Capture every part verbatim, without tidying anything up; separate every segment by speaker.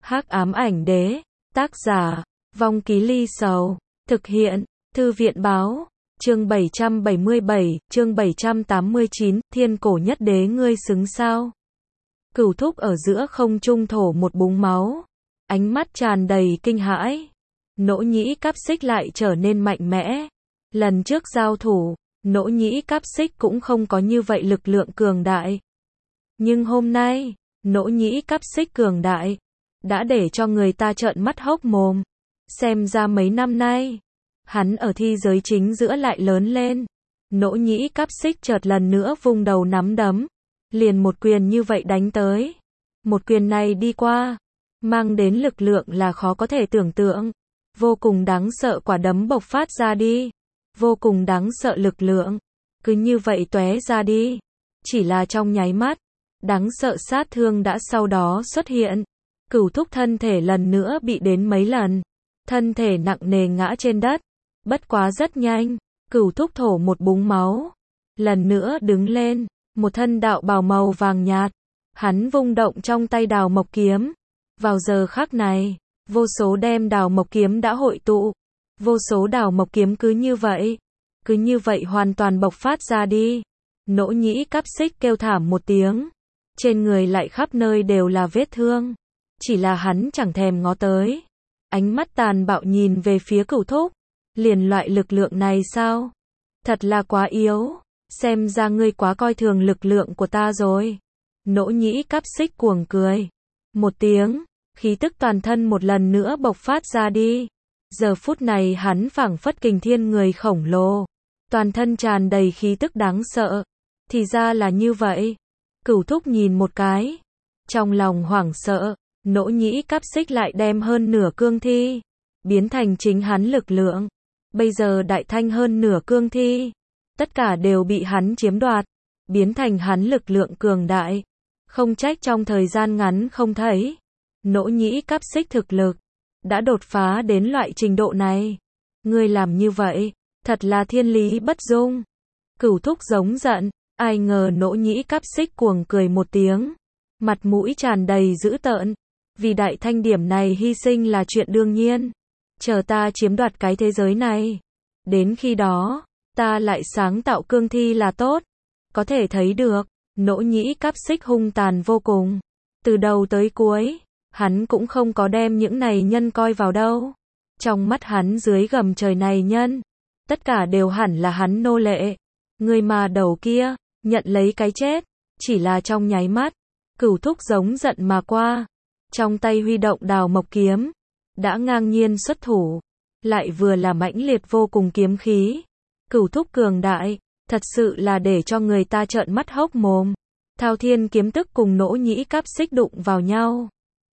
Speaker 1: Hắc ám ảnh đế, tác giả, Vong Ký Ly Sầu, thực hiện, Thư viện báo, chương bảy trăm bảy mươi bảy, chương bảy trăm tám mươi chín, thiên cổ nhất đế ngươi xứng sao? Cửu thúc ở giữa không trung thổ một búng máu, ánh mắt tràn đầy kinh hãi. Nỗ nhĩ cáp xích lại trở nên mạnh mẽ. Lần trước giao thủ, nỗ nhĩ cáp xích cũng không có như vậy lực lượng cường đại. Nhưng hôm nay, nỗ nhĩ cáp xích cường đại, đã để cho người ta trợn mắt hốc mồm. Xem ra mấy năm nay, hắn ở thi giới chính giữa lại lớn lên. Nỗ nhĩ cáp xích chợt lần nữa vung đầu nắm đấm, liền một quyền như vậy đánh tới. Một quyền này đi qua, mang đến lực lượng là khó có thể tưởng tượng. Vô cùng đáng sợ quả đấm bộc phát ra đi. Vô cùng đáng sợ lực lượng, cứ như vậy tóe ra đi. Chỉ là trong nháy mắt, đáng sợ sát thương đã sau đó xuất hiện. Cửu thúc thân thể lần nữa bị đến mấy lần. Thân thể nặng nề ngã trên đất. Bất quá rất nhanh, cửu thúc thổ một búng máu. Lần nữa đứng lên, một thân đạo bào màu vàng nhạt. Hắn vung động trong tay đào mộc kiếm. Vào giờ khắc này, vô số đem đào mộc kiếm đã hội tụ. Vô số đào mộc kiếm cứ như vậy, cứ như vậy hoàn toàn bộc phát ra đi. Nỗ nhĩ cáp xích kêu thảm một tiếng. Trên người lại khắp nơi đều là vết thương. Chỉ là hắn chẳng thèm ngó tới. Ánh mắt tàn bạo nhìn về phía cửu thúc. Liền loại lực lượng này sao? Thật là quá yếu. Xem ra ngươi quá coi thường lực lượng của ta rồi. Nỗ nhĩ cáp xích cuồng cười. Một tiếng, khí tức toàn thân một lần nữa bộc phát ra đi. Giờ phút này hắn phảng phất kình thiên người khổng lồ. Toàn thân tràn đầy khí tức đáng sợ. Thì ra là như vậy. Cửu thúc nhìn một cái. Trong lòng hoảng sợ, nỗ nhĩ cáp xích lại đem hơn nửa cương thi. Biến thành chính hắn lực lượng. Bây giờ đại thanh hơn nửa cương thi. Tất cả đều bị hắn chiếm đoạt. Biến thành hắn lực lượng cường đại. Không trách trong thời gian ngắn không thấy. Nỗ nhĩ cáp xích thực lực đã đột phá đến loại trình độ này. Ngươi làm như vậy, thật là thiên lý bất dung. Cửu thúc giống giận, ai ngờ nỗ nhĩ cáp xích cuồng cười một tiếng. Mặt mũi tràn đầy dữ tợn. Vì đại thanh điểm này hy sinh là chuyện đương nhiên. Chờ ta chiếm đoạt cái thế giới này. Đến khi đó, ta lại sáng tạo cương thi là tốt. Có thể thấy được, nỗ nhĩ cáp xích hung tàn vô cùng. Từ đầu tới cuối, hắn cũng không có đem những này nhân coi vào đâu. Trong mắt hắn dưới gầm trời này nhân, tất cả đều hẳn là hắn nô lệ. Người mà đầu kia, nhận lấy cái chết, chỉ là trong nháy mắt. Cửu thúc giống giận mà qua. Trong tay huy động đào mộc kiếm, đã ngang nhiên xuất thủ. Lại vừa là mãnh liệt vô cùng kiếm khí. Cửu thúc cường đại, thật sự là để cho người ta trợn mắt hốc mồm. Thao thiên kiếm tức cùng nỗ nhĩ cáp xích đụng vào nhau.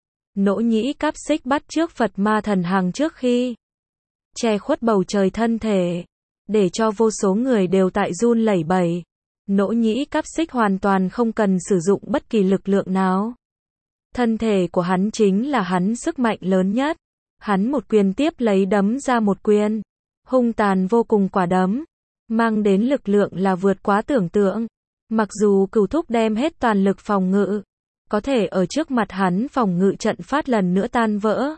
Speaker 1: Nỗ nhĩ cáp xích bắt trước Phật ma thần hàng trước khi che khuất bầu trời thân thể, để cho vô số người đều tại run lẩy bẩy. Nỗ nhĩ cáp xích hoàn toàn không cần sử dụng bất kỳ lực lượng nào. Thân thể của hắn chính là hắn sức mạnh lớn nhất. Hắn một quyền tiếp lấy đấm ra một quyền. Hung tàn vô cùng quả đấm. Mang đến lực lượng là vượt quá tưởng tượng. Mặc dù cửu thúc đem hết toàn lực phòng ngự. Có thể ở trước mặt hắn phòng ngự trận phát lần nữa tan vỡ.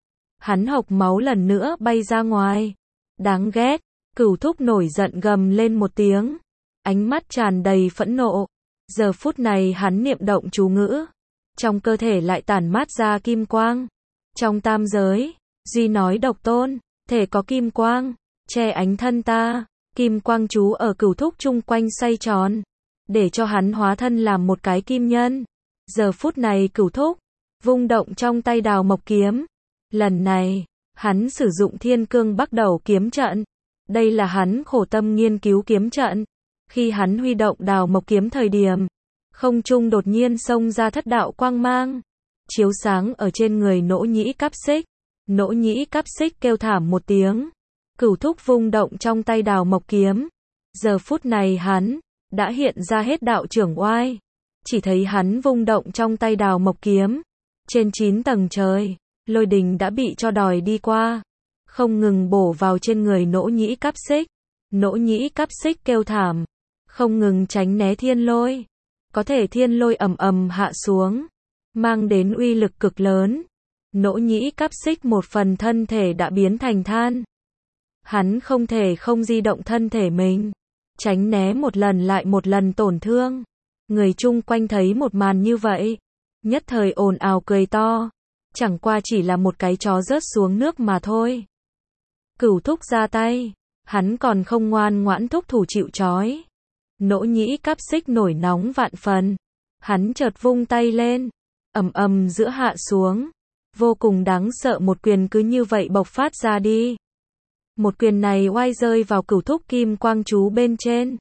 Speaker 1: Hắn hộc máu lần nữa bay ra ngoài. Đáng ghét. Cửu thúc nổi giận gầm lên một tiếng. Ánh mắt tràn đầy phẫn nộ. Giờ phút này hắn niệm động chú ngữ. Trong cơ thể lại tản mát ra kim quang. Trong tam giới, duy nói độc tôn, thể có kim quang, che ánh thân ta. Kim quang chú ở cửu thúc chung quanh xoay tròn. Để cho hắn hóa thân làm một cái kim nhân. Giờ phút này cửu thúc, vung động trong tay đào mộc kiếm. Lần này, hắn sử dụng thiên cương bắt đầu kiếm trận. Đây là hắn khổ tâm nghiên cứu kiếm trận. Khi hắn huy động đào mộc kiếm thời điểm, không trung đột nhiên xông ra thất đạo quang mang. Chiếu sáng ở trên người nỗ nhĩ cáp xích. Nỗ nhĩ cáp xích kêu thảm một tiếng. Cửu thúc vung động trong tay đào mộc kiếm. Giờ phút này hắn, đã hiện ra hết đạo trưởng oai. Chỉ thấy hắn vung động trong tay đào mộc kiếm. Trên chín tầng trời, lôi đình đã bị cho đòi đi qua. Không ngừng bổ vào trên người nỗ nhĩ cáp xích. Nỗ nhĩ cáp xích kêu thảm. Không ngừng tránh né thiên lôi. Có thể thiên lôi ầm ầm hạ xuống. Mang đến uy lực cực lớn. Nỗ nhĩ cáp xích một phần thân thể đã biến thành than. Hắn không thể không di động thân thể mình, tránh né một lần lại một lần tổn thương. Người chung quanh thấy một màn như vậy, nhất thời ồn ào cười to. Chẳng qua chỉ là một cái chó rớt xuống nước mà thôi. Cửu thúc ra tay, hắn còn không ngoan ngoãn thúc thủ chịu trói. Nỗ nhĩ cáp xích nổi nóng vạn phần, hắn chợt vung tay lên, ầm ầm giữa hạ xuống, vô cùng đáng sợ một quyền cứ như vậy bộc phát ra đi. Một quyền này oai rơi vào cửu thúc kim quang chú bên trên.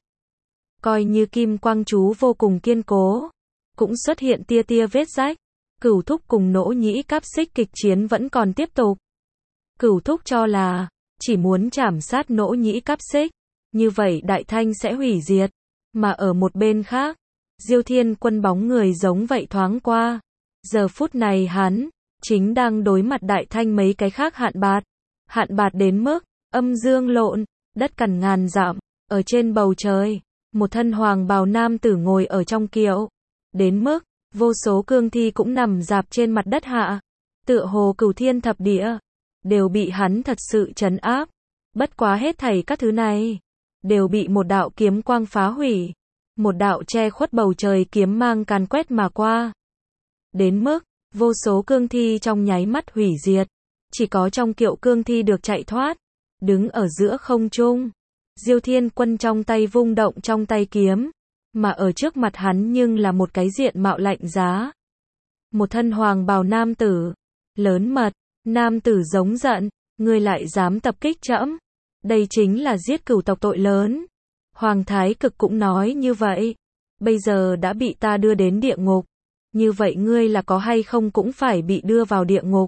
Speaker 1: Coi như kim quang chú vô cùng kiên cố, cũng xuất hiện tia tia vết rách. Cửu thúc cùng nỗ nhĩ cáp xích kịch chiến vẫn còn tiếp tục. Cửu thúc cho là, chỉ muốn chảm sát nỗ nhĩ cáp xích, như vậy đại thanh sẽ hủy diệt. Mà ở một bên khác, Diêu Thiên Quân bóng người giống vậy thoáng qua. Giờ phút này hắn, chính đang đối mặt đại thanh mấy cái khác hạn bạt. Hạn bạt đến mức, âm dương lộn, đất cằn ngàn dặm, ở trên bầu trời, một thân hoàng bào nam tử ngồi ở trong kiệu. Đến mức, vô số cương thi cũng nằm rạp trên mặt đất hạ. Tựa hồ cửu thiên thập địa, đều bị hắn thật sự trấn áp. Bất quá hết thảy các thứ này, đều bị một đạo kiếm quang phá hủy. Một đạo che khuất bầu trời kiếm mang càn quét mà qua. Đến mức, vô số cương thi trong nháy mắt hủy diệt. Chỉ có trong kiệu cương thi được chạy thoát, đứng ở giữa không trung. Diêu Thiên Quân trong tay vung động trong tay kiếm, mà ở trước mặt hắn nhưng là một cái diện mạo lạnh giá. Một thân hoàng bào nam tử, lớn mật, nam tử giống giận, ngươi lại dám tập kích trẫm, đây chính là giết cửu tộc tội lớn. Hoàng Thái Cực cũng nói như vậy, bây giờ đã bị ta đưa đến địa ngục, như vậy ngươi là có hay không cũng phải bị đưa vào địa ngục.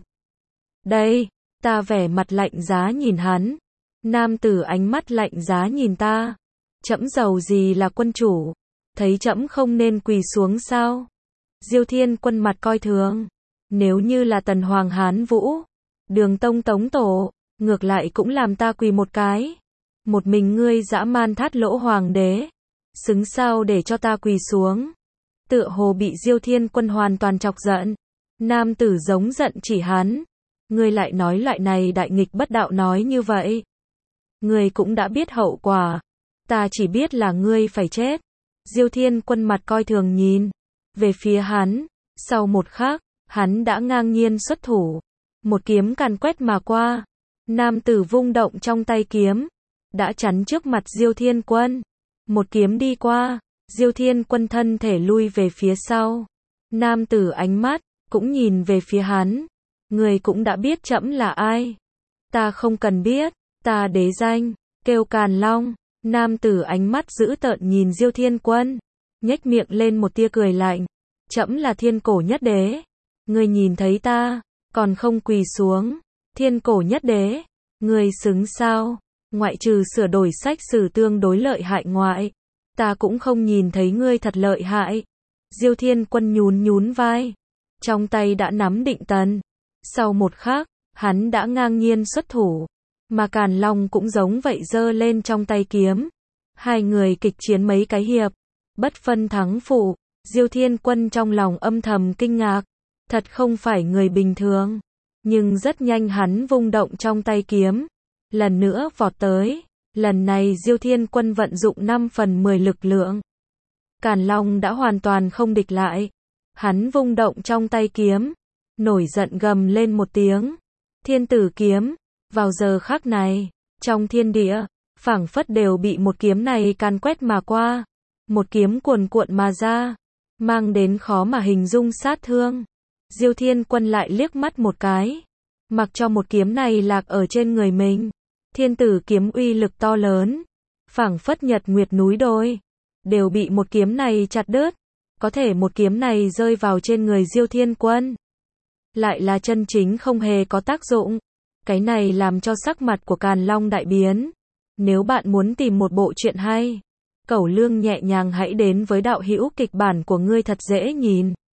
Speaker 1: Đây, ta vẻ mặt lạnh giá nhìn hắn, nam tử ánh mắt lạnh giá nhìn ta, trẫm giàu gì là quân chủ, thấy trẫm không nên quỳ xuống sao? Diêu Thiên Quân mặt coi thường, nếu như là Tần Hoàng Hán Vũ, Đường Tông Tống Tổ, ngược lại cũng làm ta quỳ một cái. Một mình ngươi dã man thát lỗ hoàng đế, xứng sao để cho ta quỳ xuống? Tựa hồ bị Diêu Thiên Quân hoàn toàn chọc giận, nam tử giống giận chỉ hắn, ngươi lại nói loại này đại nghịch bất đạo nói như vậy. Ngươi cũng đã biết hậu quả, ta chỉ biết là ngươi phải chết. Diêu Thiên Quân mặt coi thường nhìn về phía hắn, sau một khắc, hắn đã ngang nhiên xuất thủ, một kiếm càn quét mà qua. Nam tử vung động trong tay kiếm, đã chắn trước mặt Diêu Thiên Quân. Một kiếm đi qua, Diêu Thiên Quân thân thể lui về phía sau. Nam tử ánh mắt cũng nhìn về phía hắn, người cũng đã biết trẫm là ai. Ta không cần biết, ta đế danh kêu Càn Long. Nam tử ánh mắt dữ tợn nhìn Diêu Thiên Quân, nhếch miệng lên một tia cười lạnh. Trẫm là thiên cổ nhất đế, ngươi nhìn thấy ta, còn không quỳ xuống. Thiên cổ nhất đế, ngươi xứng sao? Ngoại trừ sửa đổi sách sử tương đối lợi hại ngoại, ta cũng không nhìn thấy ngươi thật lợi hại. Diêu Thiên Quân nhún nhún vai, trong tay đã nắm định tần. Sau một khắc, hắn đã ngang nhiên xuất thủ, mà Càn Long cũng giống vậy giơ lên trong tay kiếm. Hai người kịch chiến mấy cái hiệp, bất phân thắng phụ. Diêu Thiên Quân trong lòng âm thầm kinh ngạc, thật không phải người bình thường. Nhưng rất nhanh hắn vung động trong tay kiếm, lần nữa vọt tới. Lần này Diêu Thiên Quân vận dụng năm phần mười lực lượng. Càn Long đã hoàn toàn không địch lại. Hắn vung động trong tay kiếm, nổi giận gầm lên một tiếng. Thiên tử kiếm, vào giờ khắc này, trong thiên địa, phảng phất đều bị một kiếm này càn quét mà qua. Một kiếm cuồn cuộn mà ra, mang đến khó mà hình dung sát thương. Diêu Thiên Quân lại liếc mắt một cái, mặc cho một kiếm này lạc ở trên người mình. Thiên tử kiếm uy lực to lớn, phảng phất nhật nguyệt núi đôi, đều bị một kiếm này chặt đứt. Có thể một kiếm này rơi vào trên người Diêu Thiên Quân, lại là chân chính không hề có tác dụng. Cái này làm cho sắc mặt của Càn Long đại biến. Nếu bạn muốn tìm một bộ truyện hay, cẩu lương nhẹ nhàng hãy đến với đạo hữu kịch bản của ngươi thật dễ nhìn.